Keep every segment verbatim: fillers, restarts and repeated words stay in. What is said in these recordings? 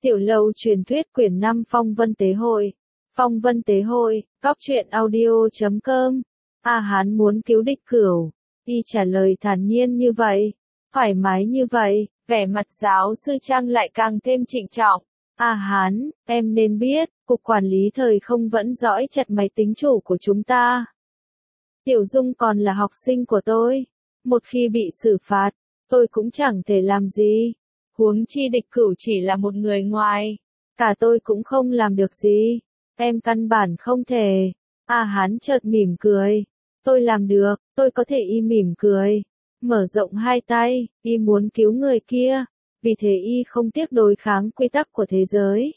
Tiểu lâu truyền thuyết quyển năm Phong Vân Tế Hội. Phong Vân Tế Hội, góc truyện audio chấm com. A Hán muốn cứu địch cửu. Y trả lời thản nhiên như vậy, thoải mái như vậy, vẻ mặt giáo sư Trang lại càng thêm trịnh trọng. A Hán, em nên biết, cục quản lý thời không vẫn dõi chặt máy tính chủ của chúng ta. Tiểu Dung còn là học sinh của tôi. Một khi bị xử phạt, tôi cũng chẳng thể làm gì. Huống chi địch cửu chỉ là một người ngoài. Cả tôi cũng không làm được gì. Em căn bản không thể. A Hán chợt mỉm cười. Tôi làm được, tôi có thể. Y mỉm cười. Mở rộng hai tay, y muốn cứu người kia. Vì thế y không tiếc đối kháng quy tắc của thế giới.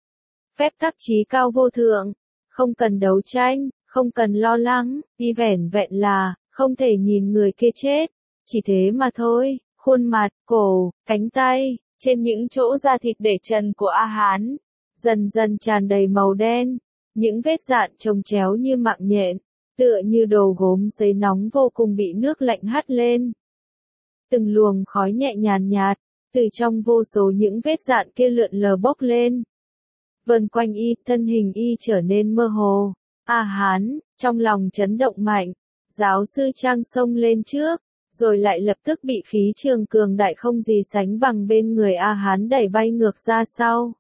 Phép tắc chí cao vô thượng. Không cần đấu tranh, không cần lo lắng. Y vẻn vẹn là, không thể nhìn người kia chết. Chỉ thế mà thôi. Khuôn mặt, cổ, cánh tay, trên những chỗ da thịt để trần của A Hán, dần dần tràn đầy màu đen, những vết dạn chồng chéo như mạng nhện, tựa như đồ gốm giấy nóng vô cùng bị nước lạnh hắt lên. Từng luồng khói nhẹ nhàn nhạt, từ trong vô số những vết dạn kia lượn lờ bốc lên. Vần quanh y, thân hình y trở nên mơ hồ. A Hán, trong lòng chấn động mạnh, giáo sư Trang xông lên trước. Rồi lại lập tức bị khí trường cường đại không gì sánh bằng bên người A Hán đẩy bay ngược ra sau.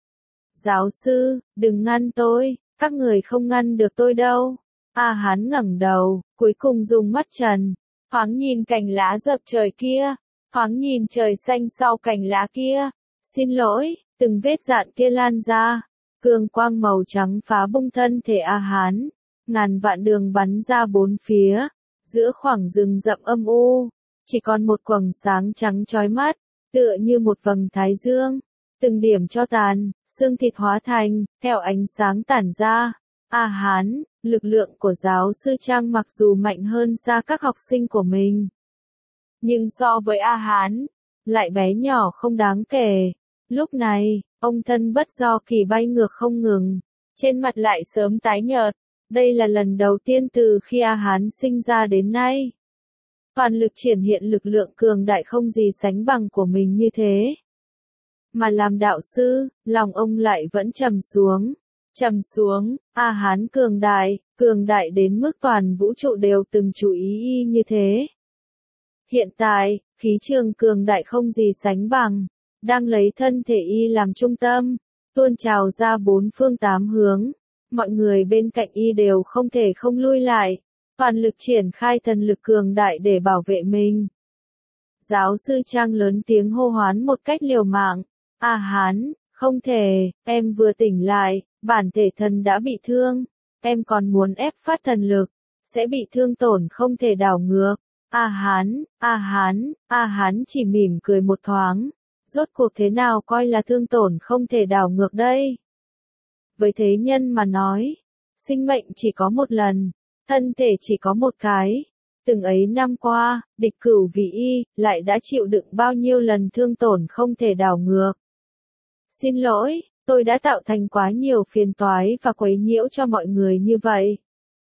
Giáo sư, đừng ngăn tôi, các người không ngăn được tôi đâu. A Hán ngẩng đầu, cuối cùng dùng mắt trần, thoáng nhìn cành lá dập trời kia, thoáng nhìn trời xanh sau cành lá kia. Xin lỗi, từng vết dạn kia lan ra, cường quang màu trắng phá bung thân thể A Hán, ngàn vạn đường bắn ra bốn phía. Giữa khoảng rừng rậm âm u, chỉ còn một quầng sáng trắng chói mắt, tựa như một vầng thái dương. Từng điểm cho tàn, xương thịt hóa thành, theo ánh sáng tản ra. A Hán, lực lượng của giáo sư Trang mặc dù mạnh hơn xa các học sinh của mình. Nhưng so với A Hán, lại bé nhỏ không đáng kể. Lúc này, ông thân bất do kỳ bay ngược không ngừng, trên mặt lại sớm tái nhợt. Đây là lần đầu tiên từ khi A Hán sinh ra đến nay. Toàn lực triển hiện lực lượng cường đại không gì sánh bằng của mình như thế. Mà làm đạo sư, lòng ông lại vẫn trầm xuống. Trầm xuống, A Hán cường đại, cường đại đến mức toàn vũ trụ đều từng chú ý y như thế. Hiện tại, khí trường cường đại không gì sánh bằng, đang lấy thân thể y làm trung tâm, tuôn trào ra bốn phương tám hướng. Mọi người bên cạnh y đều không thể không lui lại, toàn lực triển khai thần lực cường đại để bảo vệ mình. Giáo sư Trang lớn tiếng hô hoán một cách liều mạng. A Hán, không thể, em vừa tỉnh lại, bản thể thần đã bị thương, em còn muốn ép phát thần lực, sẽ bị thương tổn không thể đảo ngược. A Hán, A Hán, A Hán chỉ mỉm cười một thoáng. Rốt cuộc thế nào coi là thương tổn không thể đảo ngược đây? Với thế nhân mà nói, sinh mệnh chỉ có một lần, thân thể chỉ có một cái. Từng ấy năm qua, địch cửu vì y, lại đã chịu đựng bao nhiêu lần thương tổn không thể đảo ngược. Xin lỗi, tôi đã tạo thành quá nhiều phiền toái và quấy nhiễu cho mọi người như vậy.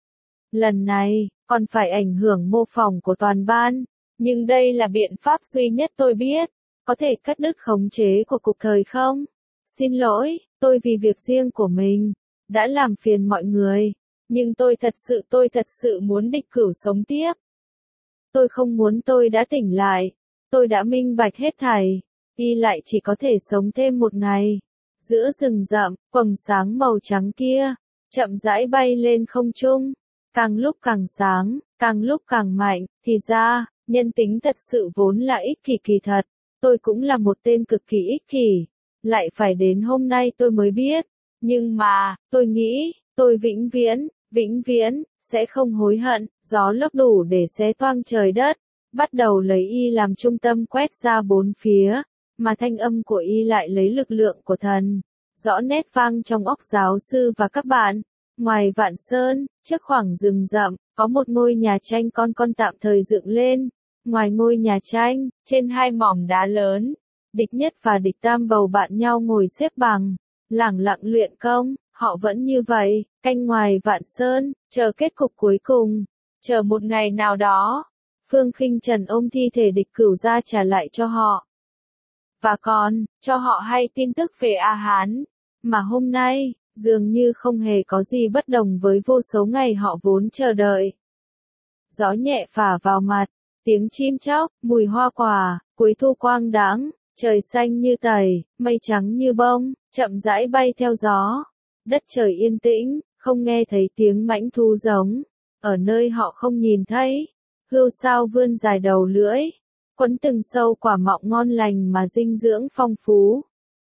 Lần này, còn phải ảnh hưởng mô phỏng của toàn ban, nhưng đây là biện pháp duy nhất tôi biết, có thể cắt đứt khống chế của cục thời không. Xin lỗi, tôi vì việc riêng của mình, đã làm phiền mọi người, nhưng tôi thật sự tôi thật sự muốn địch cửu sống tiếp. Tôi không muốn tôi đã tỉnh lại, tôi đã minh bạch hết thảy, y lại chỉ có thể sống thêm một ngày. Giữa rừng rậm, quầng sáng màu trắng kia, chậm rãi bay lên không trung, càng lúc càng sáng, càng lúc càng mạnh, thì ra, nhân tính thật sự vốn là ích kỷ kỳ thật, tôi cũng là một tên cực kỳ ích kỷ. Lại phải đến hôm nay tôi mới biết, nhưng mà, tôi nghĩ, tôi vĩnh viễn, vĩnh viễn, sẽ không hối hận. Gió lốc đủ để xé toang trời đất, bắt đầu lấy y làm trung tâm quét ra bốn phía, mà thanh âm của y lại lấy lực lượng của thần, rõ nét vang trong óc giáo sư và các bạn. Ngoài Vạn Sơn, trước khoảng rừng rậm, có một ngôi nhà tranh con con tạm thời dựng lên. Ngoài ngôi nhà tranh, trên hai mỏm đá lớn, địch nhất và địch tam bầu bạn nhau ngồi xếp bằng, lẳng lặng luyện công. Họ vẫn như vậy, canh ngoài Vạn Sơn, chờ kết cục cuối cùng, chờ một ngày nào đó, Phương Khinh Trần ôm thi thể địch cửu ra trả lại cho họ. và còn, cho họ hay tin tức về A Hán. Mà hôm nay, dường như không hề có gì bất đồng với vô số ngày họ vốn chờ đợi. Gió nhẹ phả vào mặt, tiếng chim chóc, mùi hoa quả, cuối thu quang đãng, trời xanh như tẩy, mây trắng như bông, chậm rãi bay theo gió. Đất trời yên tĩnh, không nghe thấy tiếng mãnh thú giống. Ở nơi họ không nhìn thấy, hươu sao vươn dài đầu lưỡi, quấn từng sâu quả mọng ngon lành mà dinh dưỡng phong phú.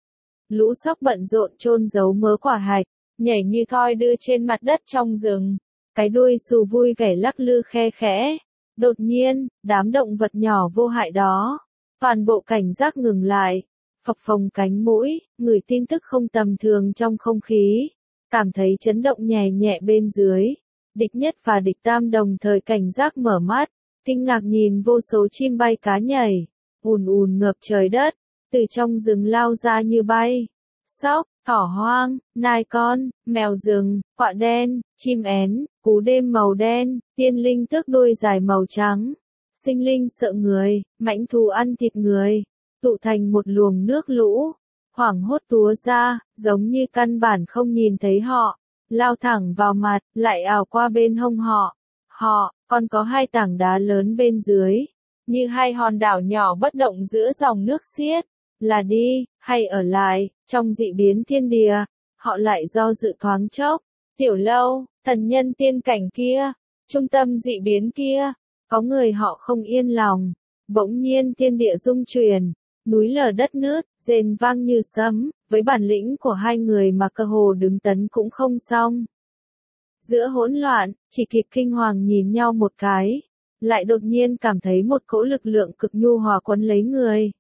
Lũ sóc bận rộn chôn giấu mớ quả hạch, nhảy như thoi đưa trên mặt đất trong rừng. Cái đuôi xù vui vẻ lắc lư khe khẽ. Đột nhiên, đám động vật nhỏ vô hại đó, toàn bộ cảnh giác ngừng lại, phập phồng cánh mũi, ngửi tin tức không tầm thường trong không khí, cảm thấy chấn động nhẹ nhẹ bên dưới. Địch nhất và địch tam đồng thời cảnh giác mở mắt, kinh ngạc nhìn vô số chim bay cá nhảy, ùn ùn ngập trời đất, từ trong rừng lao ra như bay. Sóc, thỏ hoang, nai con, mèo rừng, quạ đen, chim én, cú đêm màu đen, tiên linh tước đuôi dài màu trắng. Sinh linh sợ người, mãnh thú ăn thịt người, tụ thành một luồng nước lũ, hoảng hốt túa ra, giống như căn bản không nhìn thấy họ, lao thẳng vào mặt, lại ảo qua bên hông họ. Họ, còn có hai tảng đá lớn bên dưới, như hai hòn đảo nhỏ bất động giữa dòng nước xiết, là đi, hay ở lại, trong dị biến thiên địa, họ lại do dự thoáng chốc. Tiểu Lâu, thần nhân tiên cảnh kia, trung tâm dị biến kia, có người họ không yên lòng. Bỗng nhiên thiên địa rung chuyển, núi lở đất nứt, rền vang như sấm, với bản lĩnh của hai người mà cơ hồ đứng tấn cũng không xong. Giữa hỗn loạn, chỉ kịp kinh hoàng nhìn nhau một cái, lại đột nhiên cảm thấy một cỗ lực lượng cực nhu hòa quấn lấy người.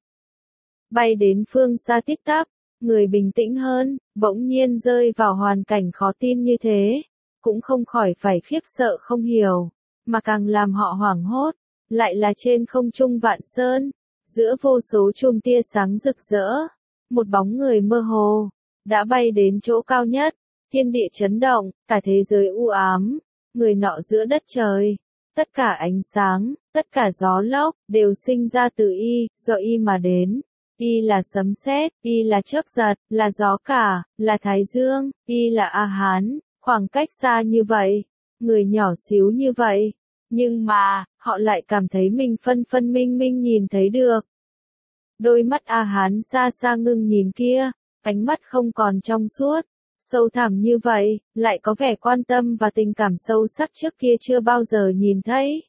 Bay đến phương xa tít tắp, người bình tĩnh hơn, bỗng nhiên rơi vào hoàn cảnh khó tin như thế, cũng không khỏi phải khiếp sợ không hiểu, mà càng làm họ hoảng hốt, lại là trên không trung vạn sơn, giữa vô số chùm tia sáng rực rỡ, một bóng người mơ hồ, đã bay đến chỗ cao nhất, thiên địa chấn động, cả thế giới u ám, người nọ giữa đất trời, tất cả ánh sáng, tất cả gió lốc, đều sinh ra từ y, do y mà đến. Y là sấm sét, y là chớp giật, là gió cả, là thái dương, y là A Hán, khoảng cách xa như vậy, người nhỏ xíu như vậy, nhưng mà, họ lại cảm thấy mình phân phân minh minh nhìn thấy được. Đôi mắt A Hán xa xa ngưng nhìn kia, ánh mắt không còn trong suốt, sâu thẳm như vậy, lại có vẻ quan tâm và tình cảm sâu sắc trước kia chưa bao giờ nhìn thấy.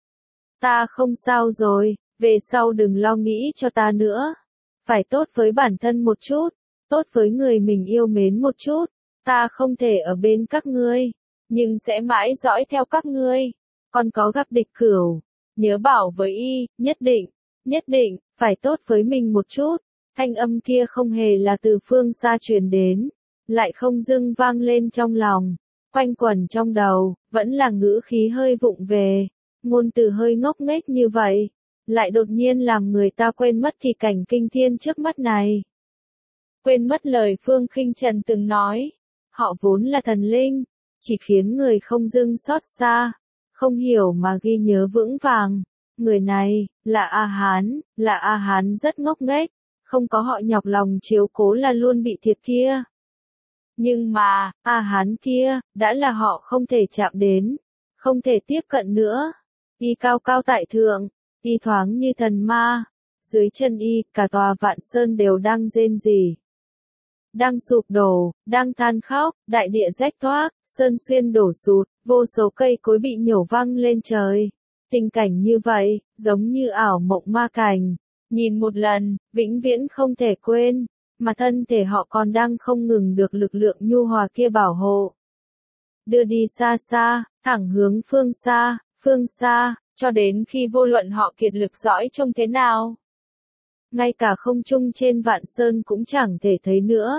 Ta không sao rồi, về sau đừng lo nghĩ cho ta nữa. Phải tốt với bản thân một chút, tốt với người mình yêu mến một chút, ta không thể ở bên các ngươi, nhưng sẽ mãi dõi theo các ngươi, còn có gặp địch cửu, nhớ bảo với y, nhất định, nhất định, phải tốt với mình một chút. Thanh âm kia không hề là từ phương xa truyền đến, lại không dưng vang lên trong lòng, quanh quẩn trong đầu, vẫn là ngữ khí hơi vụng về, ngôn từ hơi ngốc nghếch như vậy. Lại đột nhiên làm người ta quên mất thì cảnh kinh thiên trước mắt này. Quên mất lời Phương Khinh Trần từng nói, họ vốn là thần linh, chỉ khiến người không dưng xót xa, không hiểu mà ghi nhớ vững vàng. Người này, là A Hán, là A Hán rất ngốc nghếch, không có họ nhọc lòng chiếu cố là luôn bị thiệt kia. Nhưng mà, A Hán kia, đã là họ không thể chạm đến, không thể tiếp cận nữa. Y cao cao tại thượng. Y thoáng như thần ma, dưới chân y, cả tòa vạn sơn đều đang rên rỉ, đang sụp đổ, đang than khóc, đại địa rách toác, sơn xuyên đổ sụt, vô số cây cối bị nhổ văng lên trời. Tình cảnh như vậy, giống như ảo mộng ma cảnh, nhìn một lần, vĩnh viễn không thể quên, mà thân thể họ còn đang không ngừng được lực lượng nhu hòa kia bảo hộ. Đưa đi xa xa, thẳng hướng phương xa, phương xa. Cho đến khi vô luận họ kiệt lực dõi trông thế nào, ngay cả không trung trên vạn sơn cũng chẳng thể thấy nữa.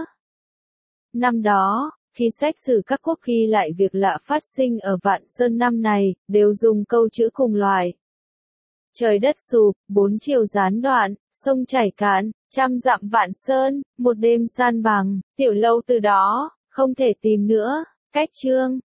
Năm đó, khi sách sử các quốc ghi lại việc lạ phát sinh ở vạn sơn năm này, đều dùng câu chữ cùng loại. Trời đất sụp, bốn chiều gián đoạn, sông chảy cạn, trăm dặm vạn sơn, một đêm san bằng, Tiểu Lâu từ đó, không thể tìm nữa. Cách chương